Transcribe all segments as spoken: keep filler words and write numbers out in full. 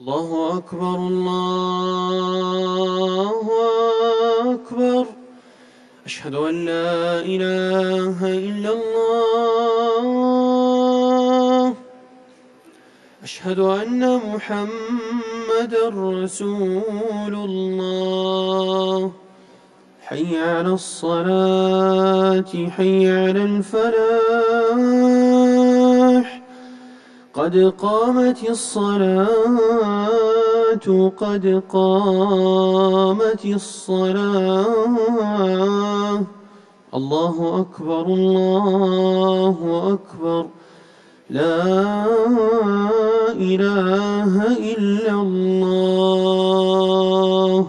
الله أكبر الله أكبر. أشهد أن لا إله إلا الله. أشهد أن محمدًا رسول الله. حي على الصلاة حي على الفلاح. قد قامت الصلاة قد قامت الصلاة. الله أكبر الله أكبر. لا إله إلا الله.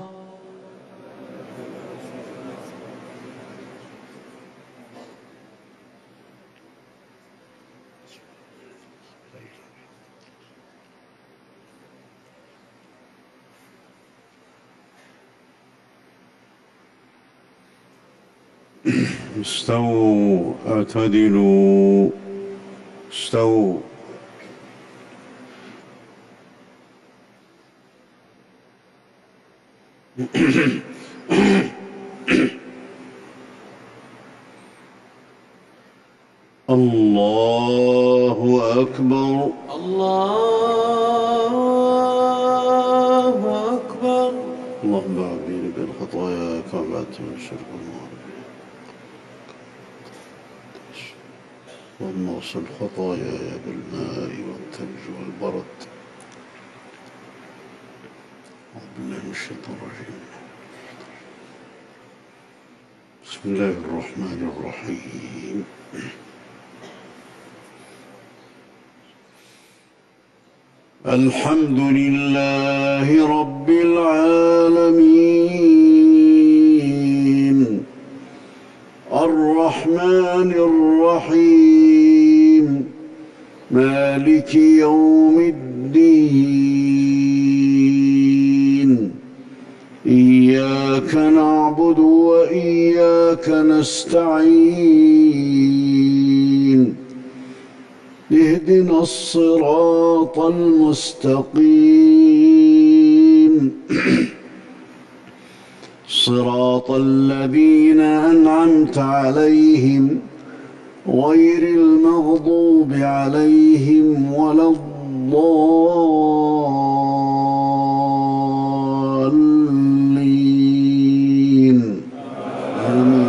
استووا اعتدلوا استووا. الله أكبر الله أكبر. اللهم بعدني بالخطايا كعبات من الشرك والنار. اللهم اغسل خطاياي بالماء والثلج والبرد. أعوذ بالله من الشيطان الرجيم. بسم الله الرحمن الرحيم. الحمد لله رب العالمين الرحمن الرحيم مالك يوم الدين. إياك نعبد وإياك نستعين. اهدنا الصراط المستقيم صراط الذين أنعمت عليهم غير المغضوب عليهم ولا الضالين. آمين.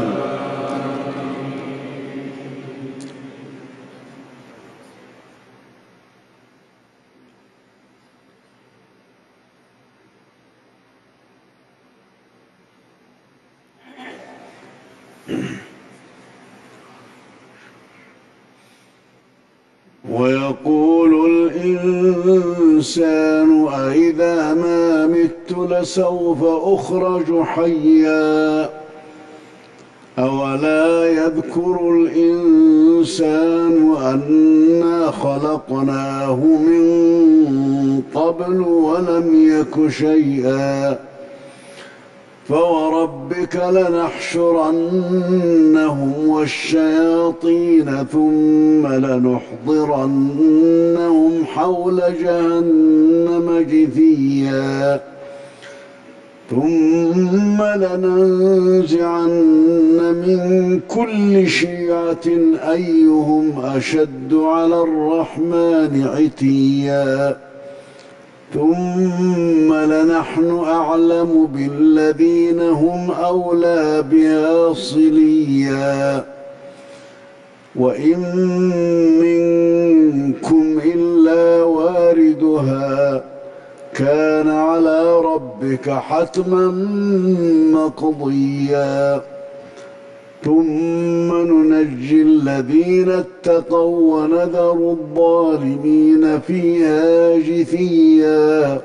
ويقول الإنسان أإذا ما مت لسوف أخرج حيا أولا يذكر الإنسان أنا خلقناه من قبل ولم يك شيئا فوربك لنحشرنهم والشياطين ثم لنحضرنهم حول جهنم جثيا ثم لننزعن من كل شيعة أيهم أشد على الرحمن عتيا ثم لنحن أعلم بالذين هم أولى بها صليا وإن منكم إلا واردها كان على ربك حتما مقضيا ثم ننجي الذين اتقوا ونذر الظالمين فيها جثيا.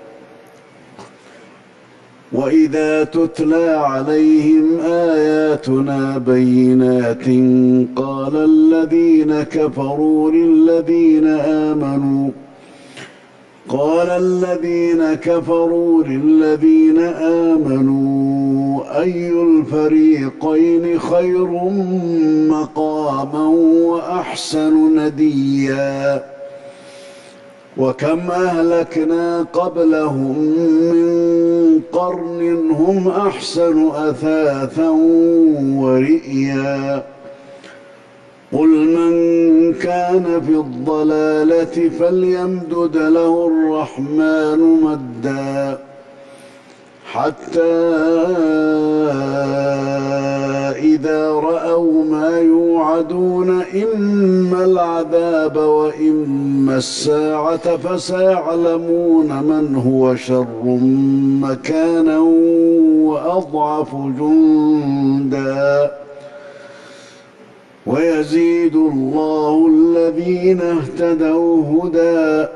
وإذا تتلى عليهم آياتنا بينات قال الذين كفروا للذين آمنوا قال الذين كفروا للذين آمنوا أي الفريقين خير مقاما وأحسن نديا وكم أهلكنا قبلهم من قرن هم أحسن أثاثا ورئيا قل من كان في الضلالة فليمدد له الرحمن مدا حتى إذا رأوا ما يوعدون إما العذاب وإما الساعة فسيعلمون من هو شر مكانا وأضعف جندا ويزيد الله الذين اهتدوا هدى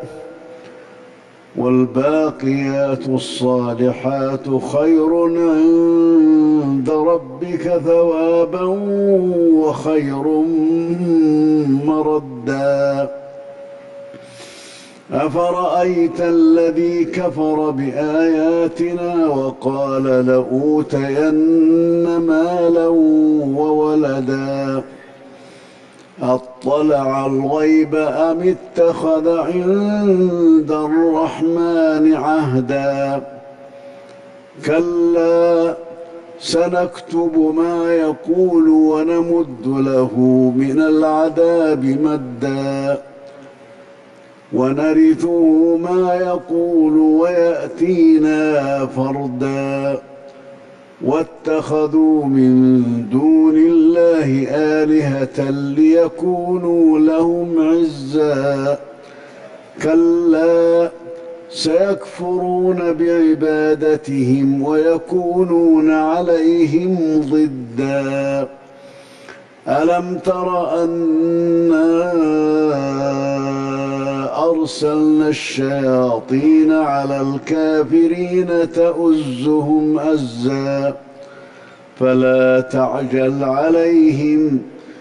والباقيات الصالحات خير عند ربك ثوابا وخير مردا أفرأيت الذي كفر بآياتنا وقال لأوتين مالا وولدا أطلع الغيب أم اتخذ عند الرحمن عهدا كلا سنكتب ما يقول ونمد له من العذاب مدا ونرثه ما يقول ويأتينا فردا واتخذوا من دون الله آلهة ليكونوا لهم عزا كلا سيكفرون بعبادتهم ويكونون عليهم ضدا ألم تر أنا أرسلنا الشياطين على الكافرين تؤزهم أزا فلا تعجل عليهم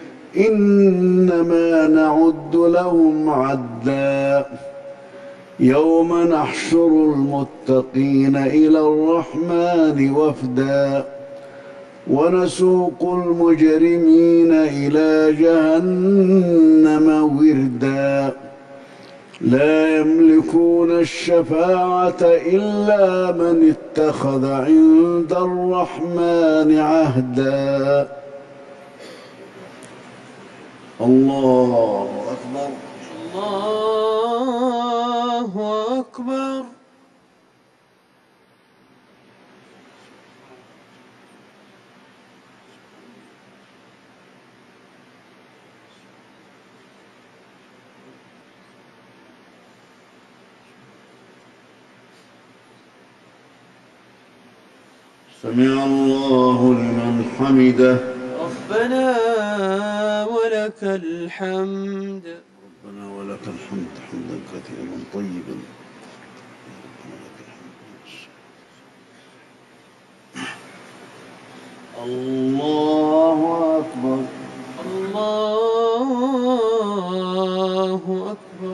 إنما نعد لهم عدا يوم نحشر المتقين إلى الرحمن وفدا ونسوق المجرمين إلى جهنم وردا لا يملكون الشفاعة إلا من اتخذ عند الرحمن عهدا الله أكبر الله أكبر سمع الله لمن حمده ربنا ولك الحمد ربنا ولك الحمد حمدا كثيرا طيبا الله أكبر الله أكبر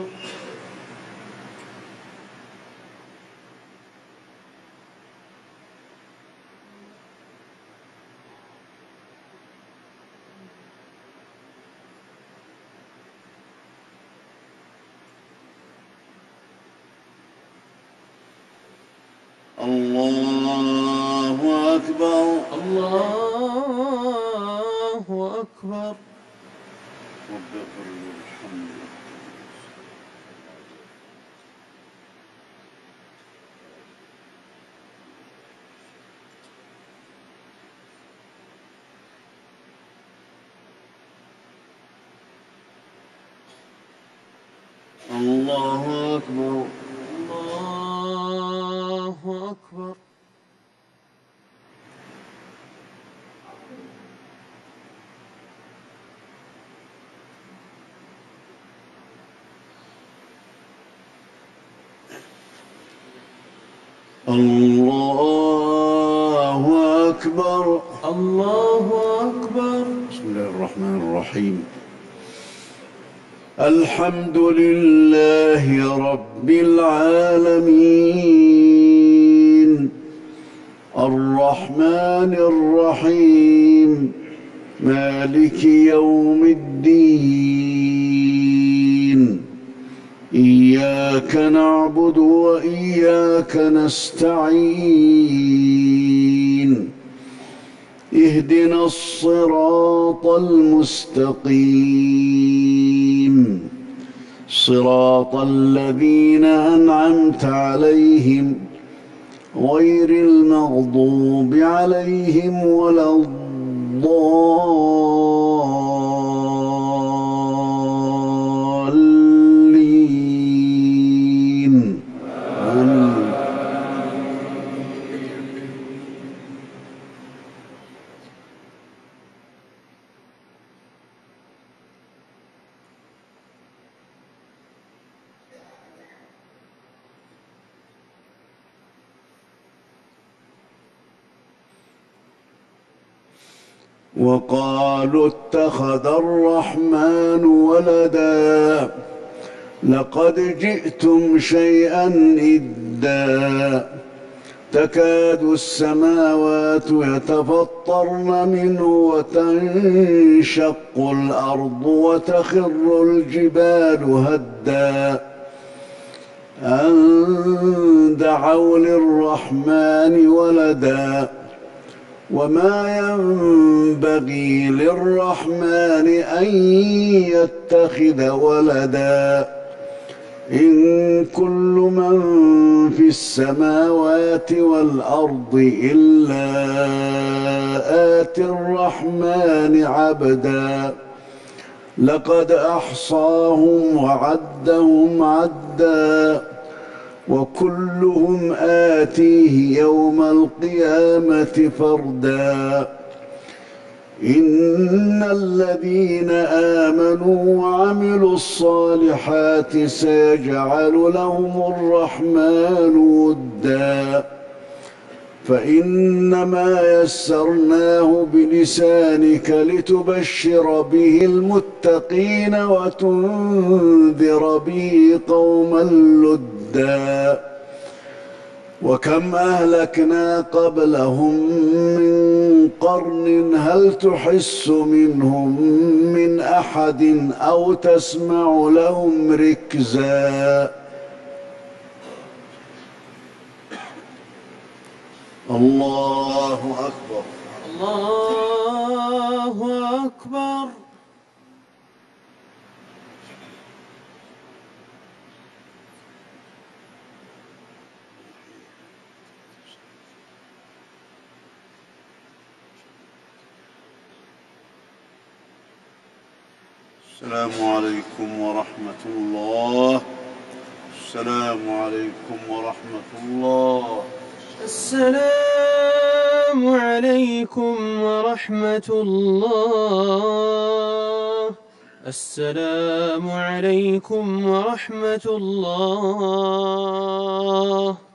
الله أكبر الله أكبر رب اغفر لي وارحمني الله أكبر الله أكبر الله أكبر الله أكبر بسم الله الرحمن الرحيم الحمد لله رب العالمين الرحمن الرحيم مالك يوم الدين إياك إياك نعبد وإياك نستعين اهدنا الصراط المستقيم صراط الذين أنعمت عليهم غير المغضوب عليهم ولا الضالين آمين. وقالوا اتخذ الرحمن ولدا لقد جئتم شيئا إدا تكاد السماوات يتفطرن منه وتنشق الأرض وتخر الجبال هدا أن دعوا للرحمن ولدا وما ينبغي للرحمن أن يتخذ ولدا إن كل من في السماوات والأرض إلا آتي الرحمن عبدا لقد أحصاهم وعدهم عدا وكلهم آتيه يوم القيامة فردا إن الذين آمنوا وعملوا الصالحات سيجعل لهم الرحمن ودا فإنما يسرناه بلسانك لتبشر به المتقين وتنذر به قوما لدا وكم أهلكنا قبلهم من قرن هل تحس منهم من أحد أو تسمع لهم ركزا الله أكبر الله أكبر. السلام عليكم ورحمة الله. السلام عليكم ورحمة الله. السلام عليكم ورحمة الله. السلام عليكم ورحمة الله.